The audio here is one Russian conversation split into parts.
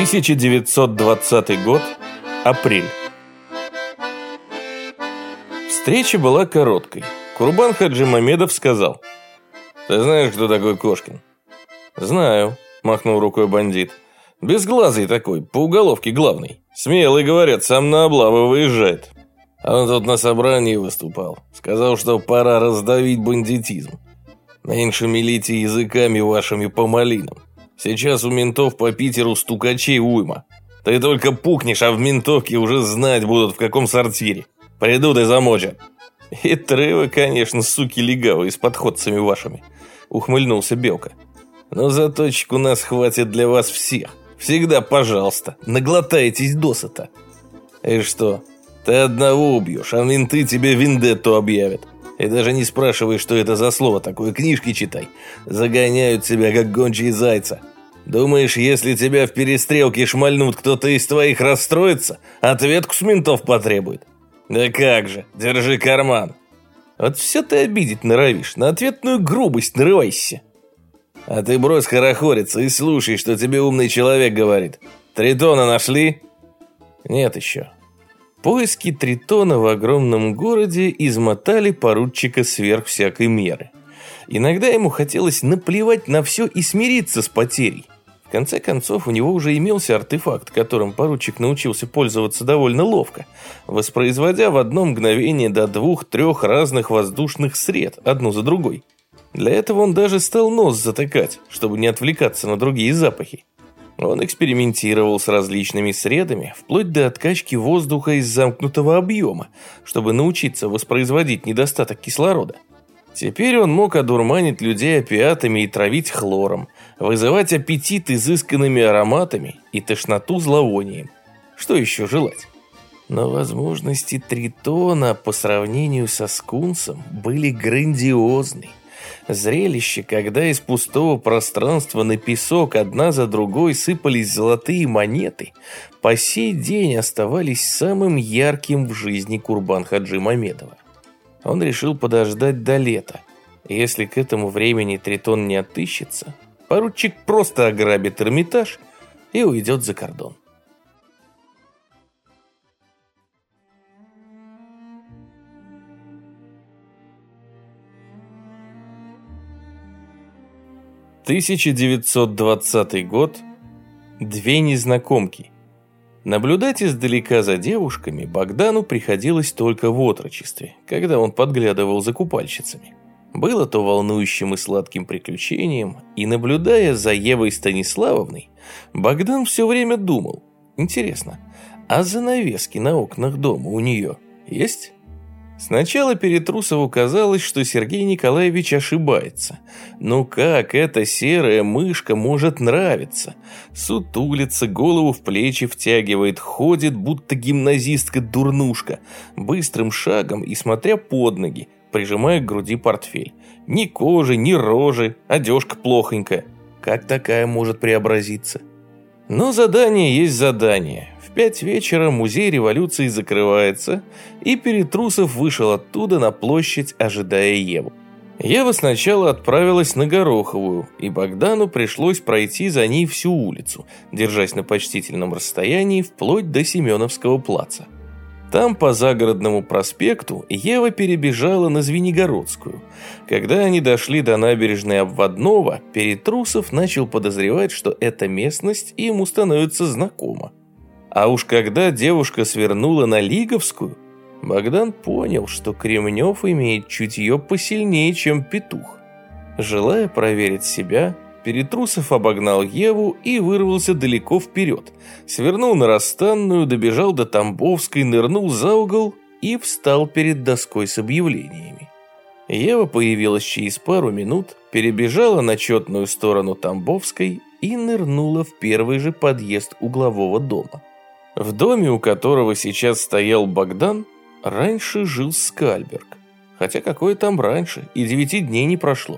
1920 год, апрель. Встреча была короткой. Курбан Хаджимамедов сказал: «Ты знаешь, кто такой Кошкин?» «Знаю», — махнул рукой бандит. «Безглазый такой, по уголовке главный. Смелый, говорят, сам на облавы выезжает. А он тут на собрании выступал. Сказал, что пора раздавить бандитизм. Меньше мелите языками вашими по малинам. Сейчас у ментов по Питеру стукачей уйма. Ты только пукнешь, а в ментовке уже знать будут, в каком сортире. Придут и замочат». «Хитры вы, конечно, суки легавые, с подходцами вашими», — ухмыльнулся Белка. «Но заточек у нас хватит для вас всех. Всегда, пожалуйста, наглотаетесь досыта». «И что, ты одного убьешь, а менты тебе вендетту объявят. И даже не спрашивай, что это за слово такое, книжки читай. Загоняют тебя, как гончие зайца. Думаешь, если тебя в перестрелке шмальнут, кто-то из твоих расстроится, ответку с ментов потребует? Да как же, держи карман. Вот все ты обидеть норовишь, на ответную грубость нарывайся. А ты брось хорохориться и слушай, что тебе умный человек говорит. Тритона нашли?» «Нет еще». Поиски Тритона в огромном городе измотали поручика сверх всякой меры. Иногда ему хотелось наплевать на все и смириться с потерей. В конце концов, у него уже имелся артефакт, которым поручик научился пользоваться довольно ловко, воспроизводя в одно мгновение до 2-3 разных воздушных сред, одну за другой. Для этого он даже стал нос затыкать, чтобы не отвлекаться на другие запахи. Он экспериментировал с различными средами, вплоть до откачки воздуха из замкнутого объема, чтобы научиться воспроизводить недостаток кислорода. Теперь он мог одурманить людей опиатами и травить хлором, вызывать аппетит изысканными ароматами и тошноту зловонием. Что еще желать? Но возможности Тритона по сравнению со скунсом были грандиозны. Зрелище, когда из пустого пространства на песок одна за другой сыпались золотые монеты, по сей день оставались самым ярким в жизни Курбан Хаджимамедова. Он решил подождать до лета. Если к этому времени Тритон не отыщется, поручик просто ограбит Эрмитаж и уйдет за кордон. «1920 год. Две незнакомки». Наблюдать издалека за девушками Богдану приходилось только в отрочестве, когда он подглядывал за купальщицами. Было то волнующим и сладким приключением, и, наблюдая за Евой Станиславовной, Богдан все время думал: интересно, а занавески на окнах дома у нее есть? Сначала Перетрусову казалось, что Сергей Николаевич ошибается. Ну как эта серая мышка может нравиться? Сутулится, голову в плечи втягивает, ходит, будто гимназистка-дурнушка, быстрым шагом и смотря под ноги, прижимая к груди портфель. Ни кожи, ни рожи, одежка плохонькая. Как такая может преобразиться? Но задание есть задание. В 5 вечера музей революции закрывается, и Перетрусов вышел оттуда на площадь, ожидая Еву. Ева сначала отправилась на Гороховую, и Богдану пришлось пройти за ней всю улицу, держась на почтительном расстоянии вплоть до Семеновского плаца. Там по Загородному проспекту Ева перебежала на Звенигородскую. Когда они дошли до набережной Обводного, Перетрусов начал подозревать, что эта местность ему становится знакома. А уж когда девушка свернула на Лиговскую, Богдан понял, что Кремнев имеет чутье посильнее, чем петух. Желая проверить себя, Перетрусов обогнал Еву и вырвался далеко вперед. Свернул на Расстанную, добежал до Тамбовской, нырнул за угол и встал перед доской с объявлениями. Ева появилась через пару минут, перебежала на четную сторону Тамбовской и нырнула в первый же подъезд углового дома. В доме, у которого сейчас стоял Богдан, раньше жил Скальберг. Хотя какое там раньше, и 9 дней не прошло.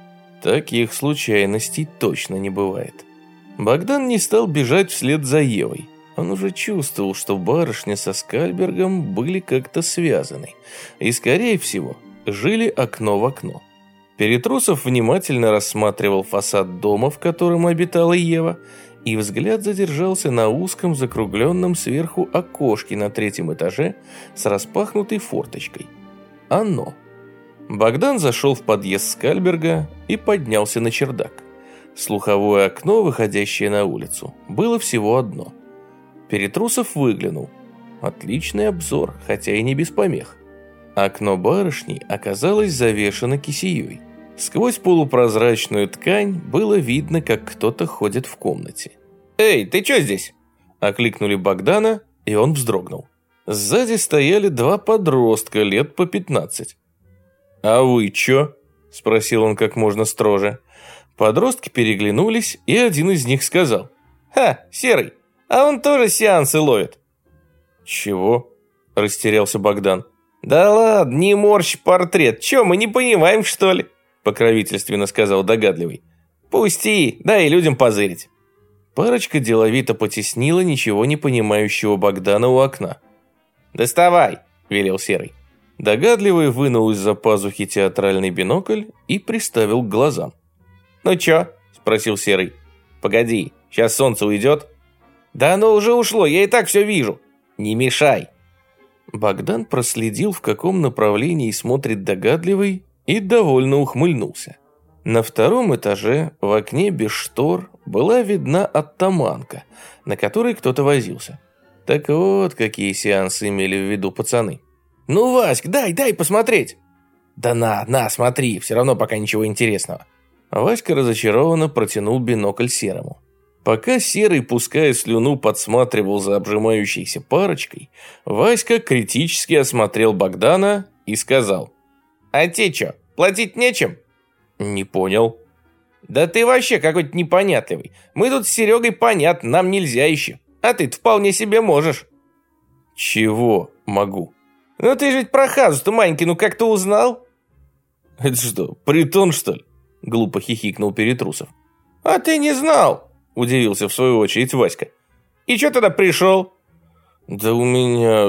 Таких случайностей точно не бывает. Богдан не стал бежать вслед за Евой. Он уже чувствовал, что барышня со Скальбергом были как-то связаны. И, скорее всего, жили окно в окно. Перетрусов внимательно рассматривал фасад дома, в котором обитала Ева, и взгляд задержался на узком закругленном сверху окошке на 3-м этаже с распахнутой форточкой. Оно. Богдан зашел в подъезд Скальберга и поднялся на чердак. Слуховое окно, выходящее на улицу, было всего одно. Перетрусов выглянул. Отличный обзор, хотя и не без помех. Окно барышни оказалось завешено кисеей. Сквозь полупрозрачную ткань было видно, как кто-то ходит в комнате. «Эй, ты чё здесь?» – окликнули Богдана, и он вздрогнул. Сзади стояли 2 подростка лет по 15. «А вы чё?» – спросил он как можно строже. Подростки переглянулись, и один из них сказал: «Ха, Серый, а он тоже сеансы ловит». «Чего?» – растерялся Богдан. «Да ладно, не морщ портрет, чё, мы не понимаем, что ли?» – покровительственно сказал догадливый. «Пусти, дай людям позырить». Парочка деловито потеснила ничего не понимающего Богдана у окна. «Доставай», – велел Серый. Догадливый вынул из-за пазухи театральный бинокль и приставил к глазам. «Ну чё?» – спросил Серый. «Погоди, сейчас солнце уйдет». «Да оно уже ушло, я и так все вижу». «Не мешай». Богдан проследил, в каком направлении смотрит догадливый, и довольно ухмыльнулся. На 2-м этаже в окне без штор была видна оттаманка, на которой кто-то возился. Так вот, какие сеансы имели в виду пацаны. «Ну, Васьк, дай посмотреть!» «Да на, смотри, все равно пока ничего интересного». Васька разочарованно протянул бинокль Серому. Пока Серый, пуская слюну, подсматривал за обжимающейся парочкой, Васька критически осмотрел Богдана и сказал: «А те чё, платить нечем?» «Не понял». «Да ты вообще какой-то непонятливый. Мы тут с Серегой понятно, нам нельзя еще. А ты-то вполне себе можешь». «Чего могу?» «Ну ты же ведь про Хазу-то маленький, как-то узнал?» «Это что, притон, что ли?» Глупо хихикнул Перетрусов. «А ты не знал?» Удивился в свою очередь Васька. «И чё тогда пришел?» «Да у меня,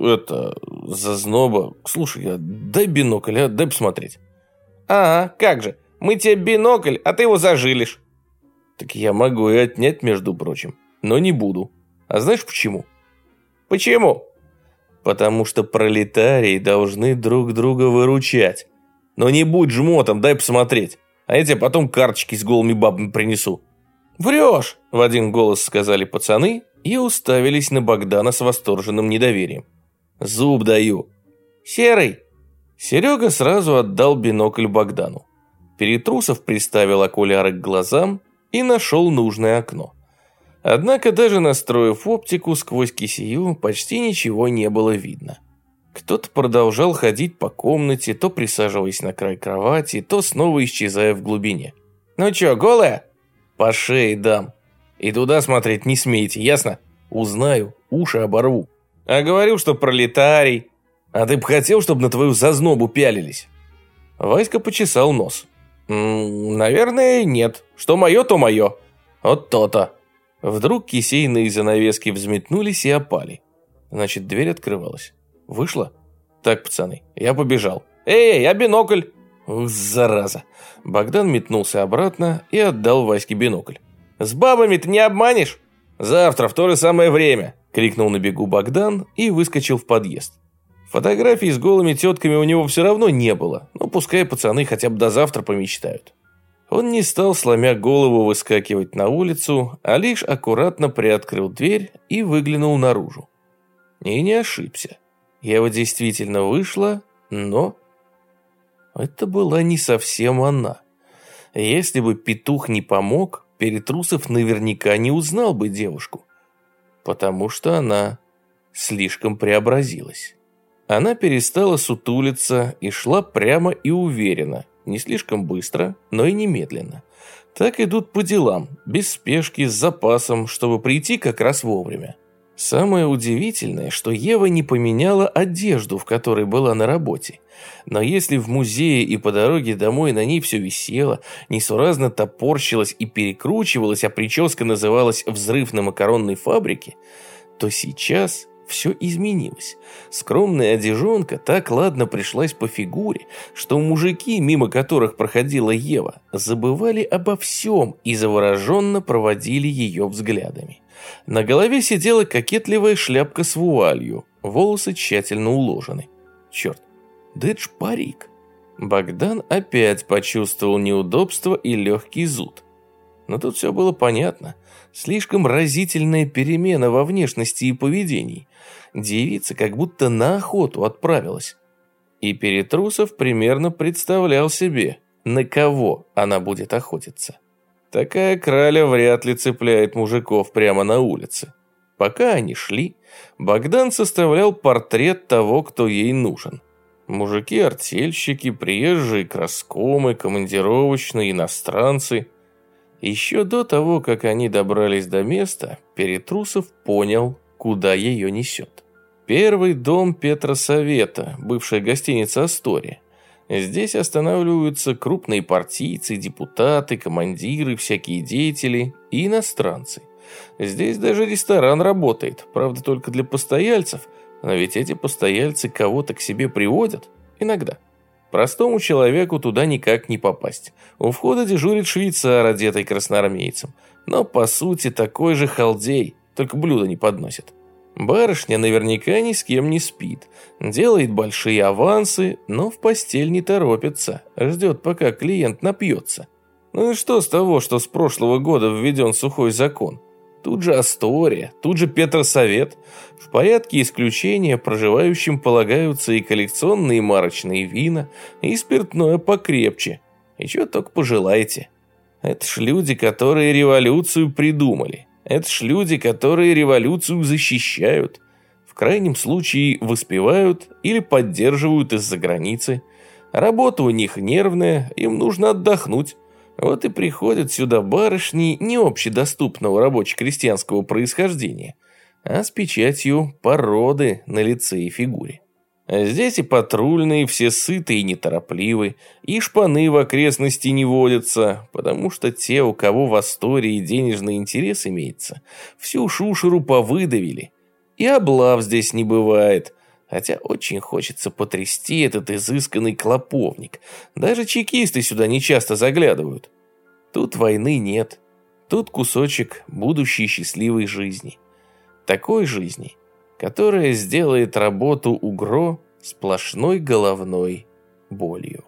зазноба. Слушай, дай бинокль, дай посмотреть». «Ага, как же. Мы тебе бинокль, а ты его зажилишь». «Так я могу и отнять, между прочим, но не буду. А знаешь почему?» «Почему?» «Потому что пролетарии должны друг друга выручать. Но не будь жмотом, дай посмотреть. А я тебе потом карточки с голыми бабами принесу». «Врешь!» – в один голос сказали пацаны и уставились на Богдана с восторженным недоверием. «Зуб даю». «Серый!» Серега сразу отдал бинокль Богдану. Перетрусов приставил окуляры к глазам и нашел нужное окно. Однако даже настроив оптику, сквозь кисею почти ничего не было видно. Кто-то продолжал ходить по комнате, то присаживаясь на край кровати, то снова исчезая в глубине. «Ну чё, голая?» «По шее дам. И туда смотреть не смейте, ясно? Узнаю, уши оборву». «А говорил, что пролетарий». «А ты бы хотел, чтобы на твою зазнобу пялились?» Васька почесал нос. «Наверное, нет. Что мое, то мое». «Вот то-то». Вдруг кисейные занавески взметнулись и опали. Значит, дверь открывалась. Вышла? Так, пацаны, я побежал. «Эй, а бинокль?» Ух, зараза. Богдан метнулся обратно и отдал Ваське бинокль. «С бабами-то не обманешь?» «Завтра в то же самое время!» — крикнул на бегу Богдан и выскочил в подъезд. Фотографий с голыми тетками у него все равно не было, но пускай пацаны хотя бы до завтра помечтают. Он не стал, сломя голову, выскакивать на улицу, а лишь аккуратно приоткрыл дверь и выглянул наружу. И не ошибся. Ева действительно вышла, но... это была не совсем она. Если бы петух не помог, Перетрусов наверняка не узнал бы девушку, потому что она слишком преобразилась. Она перестала сутулиться и шла прямо и уверенно, не слишком быстро, но и не медленно. Так идут по делам, без спешки, с запасом, чтобы прийти как раз вовремя. Самое удивительное, что Ева не поменяла одежду, в которой была на работе. Но если в музее и по дороге домой на ней все висело, несуразно топорщилось и перекручивалось, а прическа называлась «Взрыв на макаронной фабрике», то сейчас все изменилось. Скромная одежонка так ладно пришлась по фигуре, что мужики, мимо которых проходила Ева, забывали обо всем и завороженно проводили ее взглядами. На голове сидела кокетливая шляпка с вуалью, волосы тщательно уложены. Черт, да это ж парик. Богдан опять почувствовал неудобство и легкий зуд. Но тут все было понятно. Слишком разительная перемена во внешности и поведении. Девица как будто на охоту отправилась. И Перетрусов примерно представлял себе, на кого она будет охотиться. Такая краля вряд ли цепляет мужиков прямо на улице. Пока они шли, Богдан составлял портрет того, кто ей нужен. Мужики-артельщики, приезжие краскомы, командировочные, иностранцы. Еще до того, как они добрались до места, Перетрусов понял, куда ее несет. Первый дом Петросовета, бывшая гостиница «Астория». Здесь останавливаются крупные партийцы, депутаты, командиры, всякие деятели и иностранцы. Здесь даже ресторан работает, правда только для постояльцев, но ведь эти постояльцы кого-то к себе приводят иногда. Простому человеку туда никак не попасть. У входа дежурит швейцар, одетый красноармейцем, но по сути такой же халдей, только блюда не подносит. Барышня наверняка ни с кем не спит, делает большие авансы, но в постель не торопится, ждет, пока клиент напьется. Ну и что с того, что с прошлого года введен сухой закон? Тут же Астория, тут же Петросовет. В порядке исключения проживающим полагаются и коллекционные марочные вина, и спиртное покрепче. И чего только пожелаете. Это ж люди, которые революцию придумали. Это ж люди, которые революцию защищают. В крайнем случае воспевают или поддерживают из-за границы. Работа у них нервная, им нужно отдохнуть. Вот и приходят сюда барышни не общедоступного рабоче-крестьянского происхождения, а с печатью породы на лице и фигуре. А здесь и патрульные все сыты и неторопливы, и шпаны в окрестности не водятся, потому что те, у кого в Астории денежный интерес имеется, всю шушеру повыдавили. И облав здесь не бывает, хотя очень хочется потрясти этот изысканный клоповник. Даже чекисты сюда не часто заглядывают. Тут войны нет. Тут кусочек будущей счастливой жизни. Такой жизни, которая сделает работу УГРО сплошной головной болью.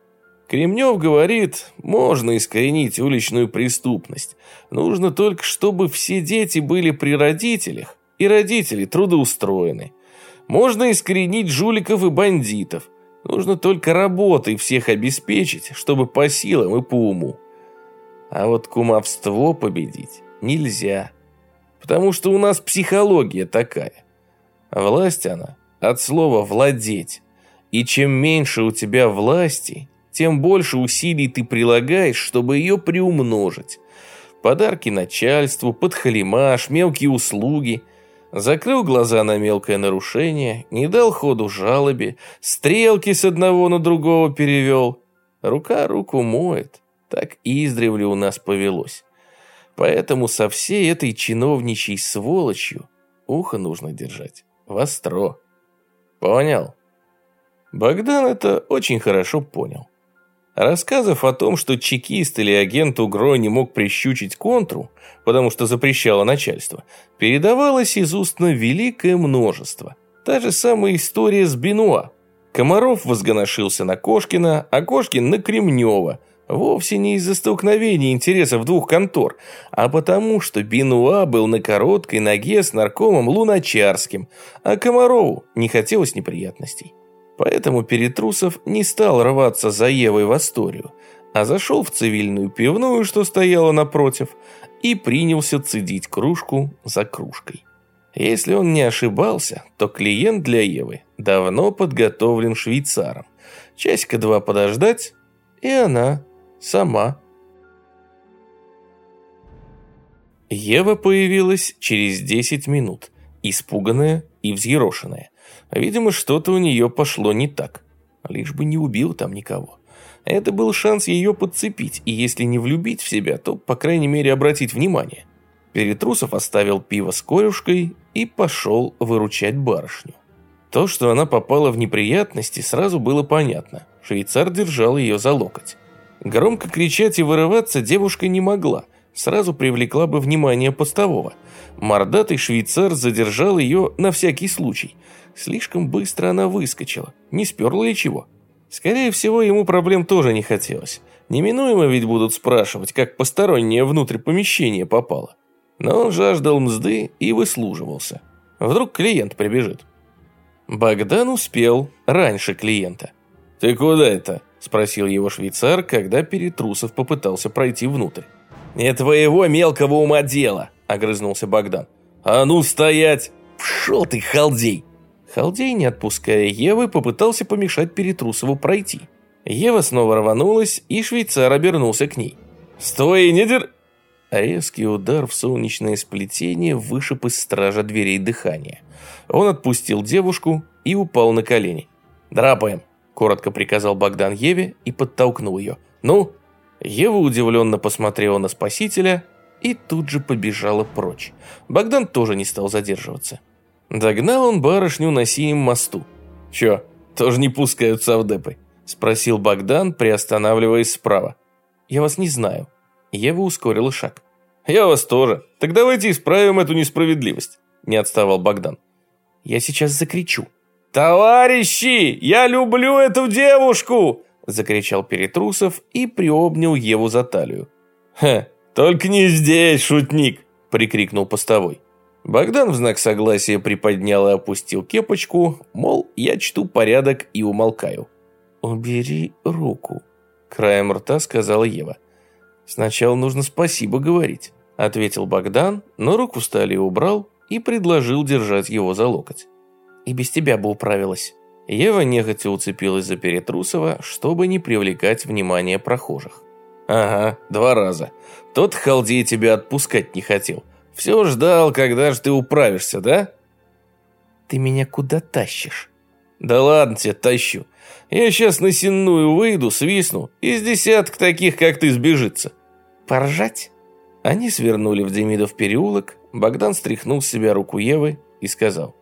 Кремнев говорит, можно искоренить уличную преступность. Нужно только, чтобы все дети были при родителях, и родители трудоустроены. Можно искоренить жуликов и бандитов. Нужно только работой всех обеспечить, чтобы по силам и по уму. А вот кумовство победить нельзя. Потому что у нас психология такая. Власть она от слова «владеть». И чем меньше у тебя власти, тем больше усилий ты прилагаешь, чтобы ее приумножить. Подарки начальству, подхалимаш, мелкие услуги. Закрыл глаза на мелкое нарушение, не дал ходу жалобе, стрелки с одного на другого перевел. Рука руку моет, так издревле у нас повелось. Поэтому со всей этой чиновничьей сволочью ухо нужно держать востро. Понял? Богдан это очень хорошо понял. Рассказов о том, что чекист или агент УГРО не мог прищучить контру, потому что запрещало начальство, передавалось из уст на великое множество. Та же самая история с Бенуа. Комаров возгоношился на Кошкина, а Кошкин на Кремнева. Вовсе не из-за столкновения интересов двух контор, а потому, что Бенуа был на короткой ноге с наркомом Луначарским, а Комарову не хотелось неприятностей. Поэтому Перетрусов не стал рваться за Евой в Асторию, а зашел в цивильную пивную, что стояла напротив, и принялся цедить кружку за кружкой. Если он не ошибался, то клиент для Евы давно подготовлен швейцаром. Часика два подождать, и она сама. Ева появилась через 10 минут, испуганная и взъерошенная. Видимо, что-то у нее пошло не так. Лишь бы не убил там никого. Это был шанс ее подцепить, и если не влюбить в себя, то, по крайней мере, обратить внимание. Перетрусов оставил пиво с корюшкой и пошел выручать барышню. То, что она попала в неприятности, сразу было понятно. Швейцар держал ее за локоть. Громко кричать и вырываться девушка не могла, сразу привлекла бы внимание постового. Мордатый швейцар задержал ее на всякий случай. Слишком быстро она выскочила, не сперла ли чего. Скорее всего, ему проблем тоже не хотелось. Неминуемо ведь будут спрашивать, как посторонняя внутрь помещения попала. Но он жаждал мзды и выслуживался. Вдруг клиент прибежит. Богдан успел раньше клиента. «Ты куда это?» – спросил его швейцар, когда Перетрусов попытался пройти внутрь. «Не твоего мелкого ума дело!» – огрызнулся Богдан. «А ну стоять! Пшел ты, халдей!» Халдей, не отпуская Евы, попытался помешать Перетрусову пройти. Ева снова рванулась, и швейцар обернулся к ней. «Стой, не дер...» Резкий удар в солнечное сплетение вышиб из стража дверей дыхания. Он отпустил девушку и упал на колени. «Драпаем!» – коротко приказал Богдан Еве и подтолкнул ее. «Ну?» Ева удивленно посмотрела на спасителя и тут же побежала прочь. Богдан тоже не стал задерживаться. Догнал он барышню на синем мосту. «Чё, тоже не пускают совдепы?» – спросил Богдан, приостанавливаясь справа. «Я вас не знаю». Ева ускорила шаг. «Я вас тоже. Так давайте исправим эту несправедливость», – не отставал Богдан. «Я сейчас закричу». «Товарищи, я люблю эту девушку!» – закричал Перетрусов и приобнял Еву за талию. «Ха, только не здесь, шутник!» – прикрикнул постовой. Богдан в знак согласия приподнял и опустил кепочку, мол, я чту порядок и умолкаю. «Убери руку», – краем рта сказала Ева. «Сначала нужно спасибо говорить», – ответил Богдан, но руку Стали убрал и предложил держать его за локоть. «И без тебя бы управилась». Ева нехотя уцепилась за Перетрусова, чтобы не привлекать внимание прохожих. «Ага, 2 раза. Тот халдей тебя отпускать не хотел. Все ждал, когда же ты управишься, да?» «Ты меня куда тащишь?» «Да ладно тебе, тащу. Я сейчас на сенную выйду, свистну, из десяток таких, как ты, сбежится». «Поржать?» Они свернули в Демидов переулок, Богдан стряхнул с себя руку Евы и сказал: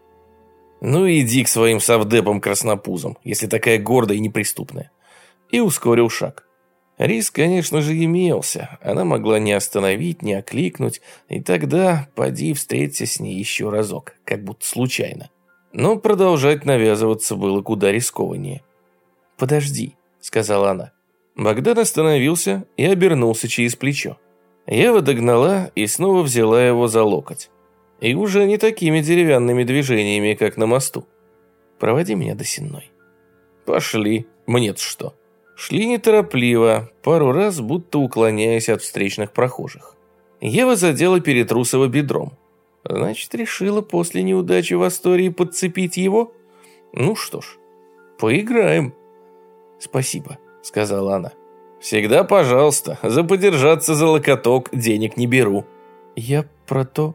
«Ну иди к своим совдепам краснопузам, если такая гордая и неприступная». И ускорил шаг. Риск, конечно же, имелся. Она могла не остановить, не окликнуть, и тогда поди встреться с ней еще разок, как будто случайно. Но продолжать навязываться было куда рискованнее. «Подожди», — сказала она. Богдан остановился и обернулся через плечо. Ева догнала и снова взяла его за локоть. И уже не такими деревянными движениями, как на мосту. «Проводи меня до Сенной». «Пошли, мне-то что». Шли неторопливо, пару раз будто уклоняясь от встречных прохожих. Ева задела Перетрусова бедром. Значит, решила после неудачи в Астории подцепить его? Ну что ж, поиграем. «Спасибо», — сказала она. «Всегда пожалуйста, за подержаться за локоток денег не беру». «Я про то...»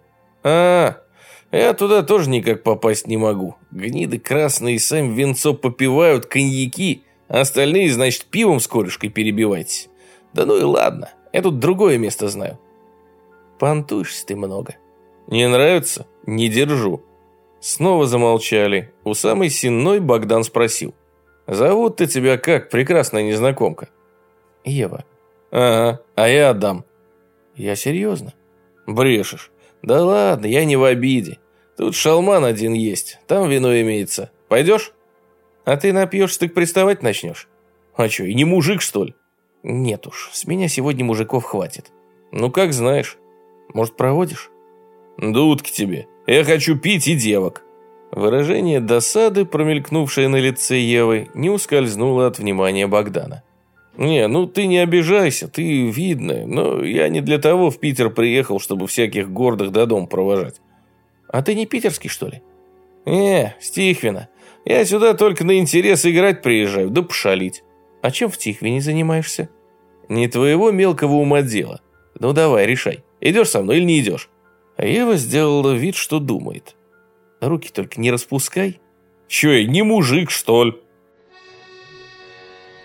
Я туда тоже никак попасть не могу. Гниды красные сами венцо попивают, коньяки, а остальные, значит, пивом с корюшкой перебивайтесь. Да ну и ладно, я тут другое место знаю». «Понтуешься ты много». «Не нравится? Не держу». Снова замолчали. У самой Сенной Богдан спросил: «Зовут-то тебя как, прекрасная незнакомка?» «Ева». «Ага, а я Адам». «Я серьезно». «Брешешь». «Да ладно, я не в обиде. Тут шалман один есть, там вино имеется. Пойдешь?» «А ты напьешься, так приставать начнешь?» «А что, и не мужик, что ли?» «Нет уж, с меня сегодня мужиков хватит». «Ну, как знаешь. Может, проводишь?» «Дудки тебе. Я хочу пить и девок». Выражение досады, промелькнувшее на лице Евы, не ускользнуло от внимания Богдана. «Не, ну ты не обижайся, ты видная, но я не для того в Питер приехал, чтобы всяких гордых до дома провожать». «А ты не питерский, что ли?» «Не, с Тихвина. Я сюда только на интерес играть приезжаю, да пошалить». «А чем в Тихвине занимаешься?» «Не твоего мелкого ума дело. Ну давай, решай, идешь со мной или не идешь?» Ева сделала вид, что думает. «Руки только не распускай». «Че, я не мужик, что ли?»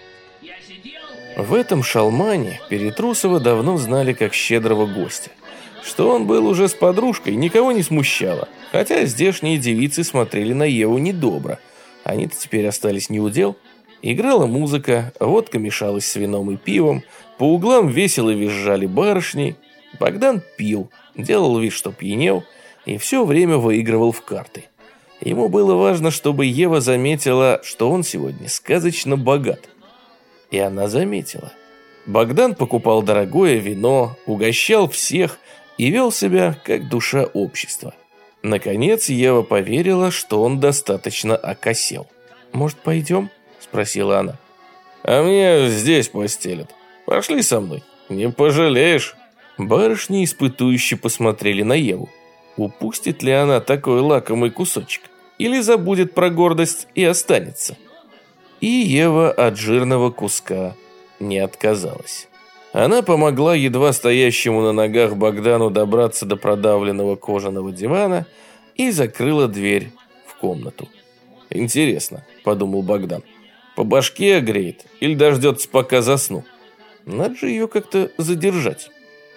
В этом шалмане Перетрусова давно знали как щедрого гостя. Что он был уже с подружкой, никого не смущало, хотя здешние девицы смотрели на Еву недобро. Они-то теперь остались неудел. Играла музыка, водка мешалась с вином и пивом, по углам весело визжали барышни. Богдан пил, делал вид, что пьянел, и все время выигрывал в карты. Ему было важно, чтобы Ева заметила, что он сегодня сказочно богат. И она заметила. Богдан покупал дорогое вино, угощал всех и вел себя как душа общества. Наконец Ева поверила, что он достаточно окосел. «Может, пойдем?» – спросила она. «А мне здесь постелят. Пошли со мной, не пожалеешь». Барышни испытующе посмотрели на Еву. Упустит ли она такой лакомый кусочек? Или забудет про гордость и останется? И Ева от жирного куска не отказалась. Она помогла едва стоящему на ногах Богдану добраться до продавленного кожаного дивана и закрыла дверь в комнату. «Интересно», — подумал Богдан, — «по башке огреет или дождется, пока засну? Надо же ее как-то задержать».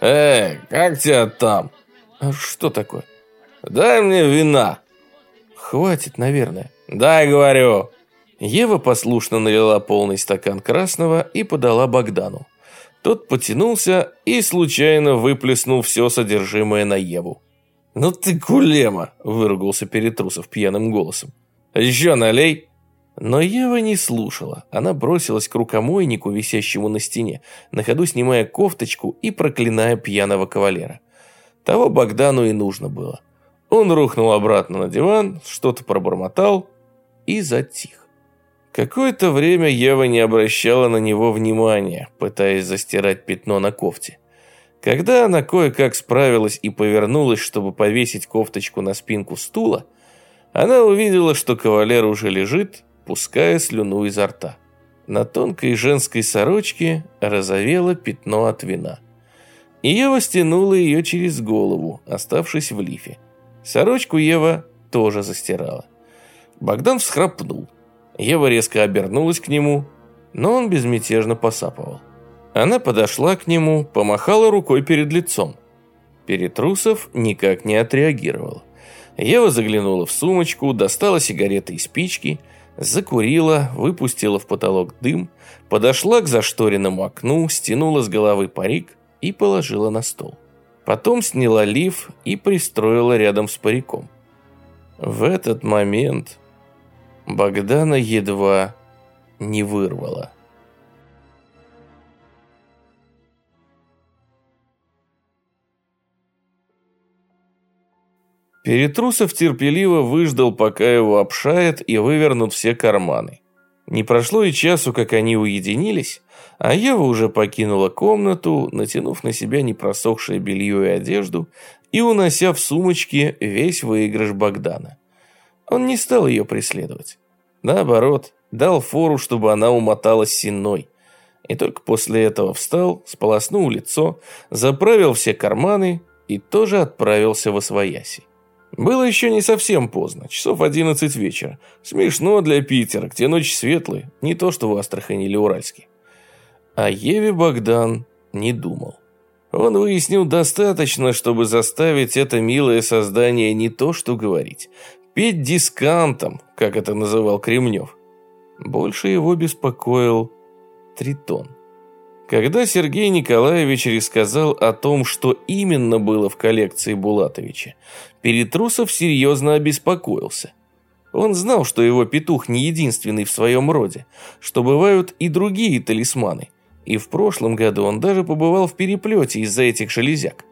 Как тебя там?» «А что такое?» «Дай мне вина». «Хватит, наверное». «Дай, говорю». Ева послушно налила полный стакан красного и подала Богдану. Тот потянулся и случайно выплеснул все содержимое на Еву. «Ну ты кулема!» – выругался Перетрусов пьяным голосом. «Еще налей!» Но Ева не слушала. Она бросилась к рукомойнику, висящему на стене, на ходу снимая кофточку и проклиная пьяного кавалера. Того Богдану и нужно было. Он рухнул обратно на диван, что-то пробормотал и затих. Какое-то время Ева не обращала на него внимания, пытаясь застирать пятно на кофте. Когда она кое-как справилась и повернулась, чтобы повесить кофточку на спинку стула, она увидела, что кавалер уже лежит, пуская слюну изо рта. На тонкой женской сорочке розовело пятно от вина. И Ева стянула ее через голову, оставшись в лифе. Сорочку Ева тоже застирала. Богдан всхрапнул. Ева резко обернулась к нему, но он безмятежно посапывал. Она подошла к нему, помахала рукой перед лицом. Перетрусов никак не отреагировал. Ева заглянула в сумочку, достала сигареты и спички, закурила, выпустила в потолок дым, подошла к зашторенному окну, стянула с головы парик и положила на стол. Потом сняла лиф и пристроила рядом с париком. В этот момент Богдана едва не вырвала. Перетрусов терпеливо выждал, пока его обшарят и вывернут все карманы. Не прошло и часу, как они уединились, а Ева уже покинула комнату, натянув на себя непросохшее белье и одежду и унося в сумочке весь выигрыш Богдана. Он не стал ее преследовать. Наоборот, дал фору, чтобы она умоталась сенной. И только после этого встал, сполоснул лицо, заправил все карманы и тоже отправился восвояси. Было еще не совсем поздно, часов 11 вечера. Смешно для Питера, где ночи светлые, не то что в Астрахани или Уральске. О Еве Богдан не думал. Он выяснил достаточно, чтобы заставить это милое создание не то что говорить, петь дискантом, как это называл Кремнев. Больше его беспокоил Тритон. Когда Сергей Николаевич рассказал о том, что именно было в коллекции Булатовича, Перетрусов серьезно обеспокоился. Он знал, что его петух не единственный в своем роде, что бывают и другие талисманы, и в прошлом году он даже побывал в переплете из-за этих железяк.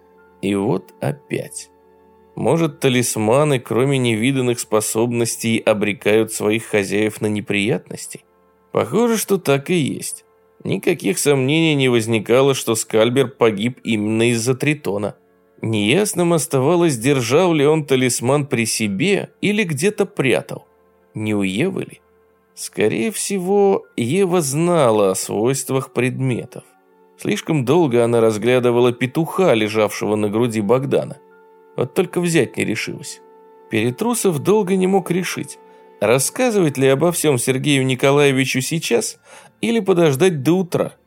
И вот опять. Может, талисманы, кроме невиданных способностей, обрекают своих хозяев на неприятности? Похоже, что так и есть. Никаких сомнений не возникало, что Скальбер погиб именно из-за Тритона. Неясным оставалось, держал ли он талисман при себе или где-то прятал. Не у Евы ли? Скорее всего, Ева знала о свойствах предметов. Слишком долго она разглядывала петуха, лежавшего на груди Богдана. Вот только взять не решилась. Перетрусов долго не мог решить, рассказывать ли обо всем Сергею Николаевичу сейчас или подождать до утра.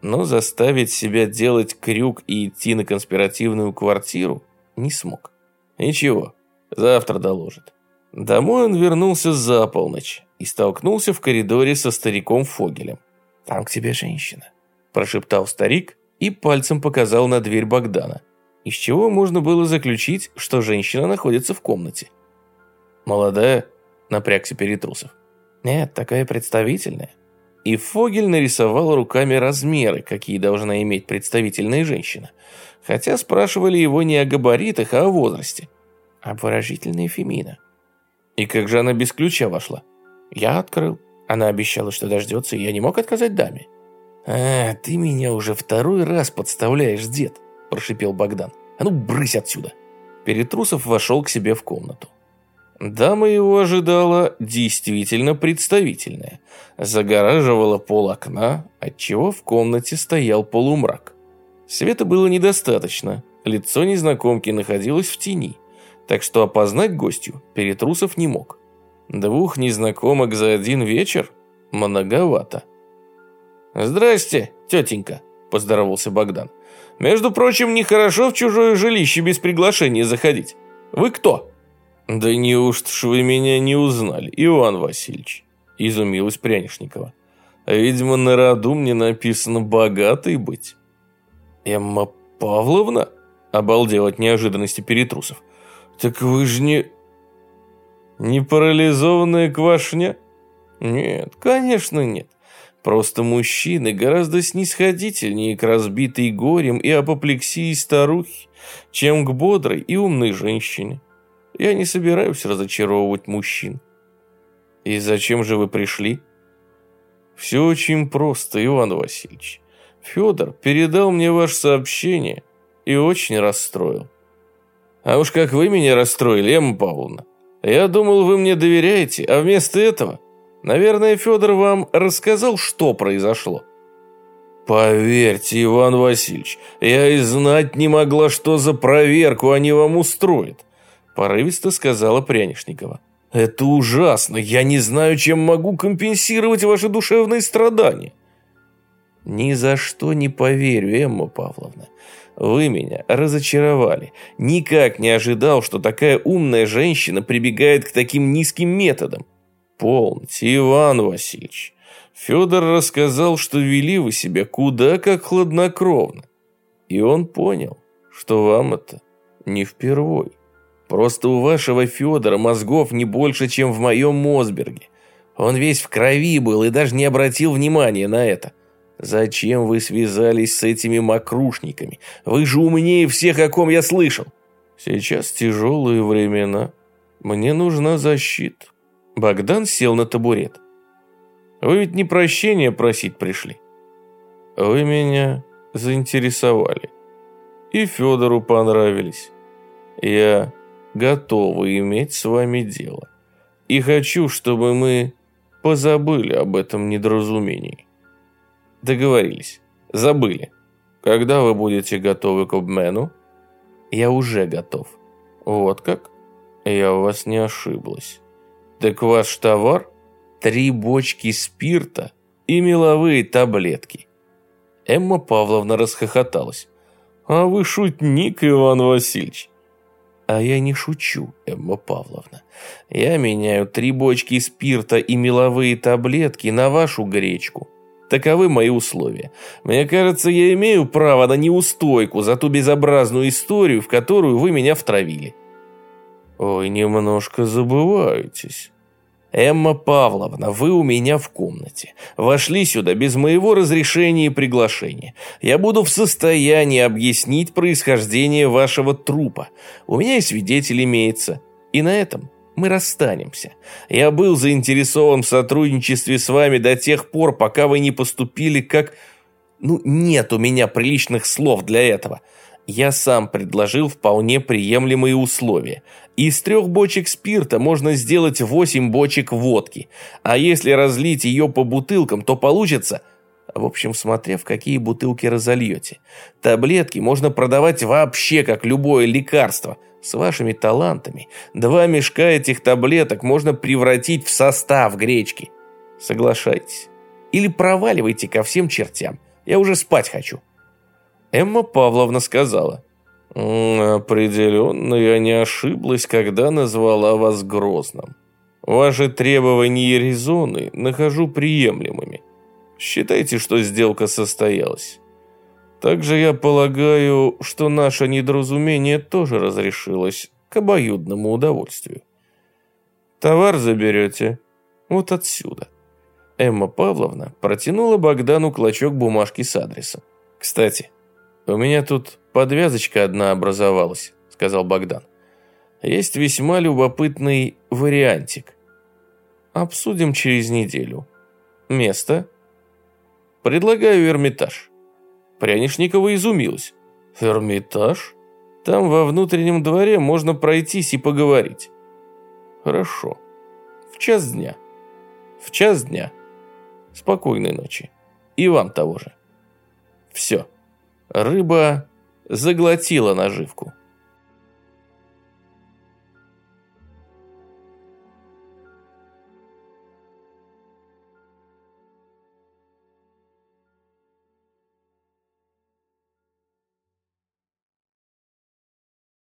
но заставить себя делать крюк и идти на конспиративную квартиру не смог. Ничего, завтра доложит. Домой он вернулся за полночь и столкнулся в коридоре со стариком Фогелем. «Там к тебе женщина», – прошептал старик и пальцем показал на дверь Богдана, из чего можно было заключить, что женщина находится в комнате. «Молодая?» – напрягся Перетрусов. «Нет, такая представительная». И Фогель нарисовал руками размеры, какие должна иметь представительная женщина. Хотя спрашивали его не о габаритах, а о возрасте. Обворожительная Фемина. И как же она без ключа вошла? Я открыл. Она обещала, что дождется, и я не мог отказать даме. «А, ты меня уже второй раз подставляешь, дед», – прошипел Богдан. «А ну, брысь отсюда». Перетрусов вошел к себе в комнату. Дама его ожидала действительно представительная. Загораживала пол окна, отчего в комнате стоял полумрак. Света было недостаточно, лицо незнакомки находилось в тени, так что опознать гостью Перетрусов не мог. 2 незнакомок за один вечер? Многовато. «Здрасте, тетенька», – поздоровался Богдан. «Между прочим, нехорошо в чужое жилище без приглашения заходить. Вы кто?» «Да неужто ж вы меня не узнали, Иван Васильевич?» – изумилась Прянишникова. «Видимо, на роду мне написано «богатый быть». «Эмма Павловна?» – обалдел от неожиданности Перетрусов. «Так вы же не парализованная квашня?» «Нет, конечно нет. Просто мужчины гораздо снисходительнее к разбитой горем и апоплексией старухи, чем к бодрой и умной женщине. Я не собираюсь разочаровывать мужчин». «И зачем же вы пришли?» «Все очень просто, Иван Васильевич. Федор передал мне ваше сообщение и очень расстроил». «А уж как вы меня расстроили, Эмма Павловна. Я думал, вы мне доверяете, а вместо этого, наверное, Федор вам рассказал, что произошло». «Поверьте, Иван Васильевич, я и знать не могла, что за проверку они вам устроят», порывисто сказала Прянишникова. «Это ужасно, я не знаю, чем могу компенсировать ваши душевные страдания». «Ни за что не поверю, Эмма Павловна. Вы меня разочаровали. Никак не ожидал, что такая умная женщина прибегает к таким низким методам». «Полноте, Иван Васильевич. Федор рассказал, что вели вы себя куда как хладнокровно. И он понял, что вам это не впервой. Просто у вашего Федора мозгов не больше, чем в моем Мосберге. Он весь в крови был и даже не обратил внимания на это. Зачем вы связались с этими мокрушниками? Вы же умнее всех, о ком я слышал». «Сейчас тяжелые времена. Мне нужна защита». Богдан сел на табурет. «Вы ведь не прощения просить пришли. Вы меня заинтересовали. И Федору понравились. Я готова иметь с вами дело. И хочу, чтобы мы позабыли об этом недоразумении». «Договорились. Забыли. Когда вы будете готовы к обмену?» «Я уже готов». «Вот как? Я у вас не ошиблась. Так ваш товар – 3 бочки спирта и меловые таблетки». Эмма Павловна расхохоталась. «А вы шутник, Иван Васильевич». «А я не шучу, Эмма Павловна. Я меняю 3 бочки спирта и меловые таблетки на вашу гречку. Таковы мои условия. Мне кажется, я имею право на неустойку за ту безобразную историю, в которую вы меня втравили». «Ой, немножко забываетесь». «Эмма Павловна, вы у меня в комнате. Вошли сюда без моего разрешения и приглашения. Я буду в состоянии объяснить происхождение вашего трупа. У меня и свидетель имеется. И на этом мы расстанемся. Я был заинтересован в сотрудничестве с вами до тех пор, пока вы не поступили как... нет у меня приличных слов для этого. Я сам предложил вполне приемлемые условия. Из 3 бочек спирта можно сделать 8 бочек водки. А если разлить ее по бутылкам, то получится... В общем, смотря в какие бутылки разольете. Таблетки можно продавать вообще как любое лекарство. С вашими талантами 2 мешка этих таблеток можно превратить в состав гречки. Соглашайтесь. Или проваливайте ко всем чертям. Я уже спать хочу». Эмма Павловна сказала: «Определенно я не ошиблась, когда назвала вас Грозным. Ваши требования и резоны нахожу приемлемыми. Считайте, что сделка состоялась. Также я полагаю, что наше недоразумение тоже разрешилось к обоюдному удовольствию. Товар заберете вот отсюда». Эмма Павловна протянула Богдану клочок бумажки с адресом. «Кстати, у меня тут подвязочка одна образовалась», — сказал Богдан. «Есть весьма любопытный вариантик. Обсудим через неделю. Место? Предлагаю Эрмитаж». Прянишникова изумилась. «Эрмитаж? Там во внутреннем дворе можно пройтись и поговорить». «Хорошо. В час дня». «В час дня. Спокойной ночи. И вам того же». Все. Рыба заглотила наживку.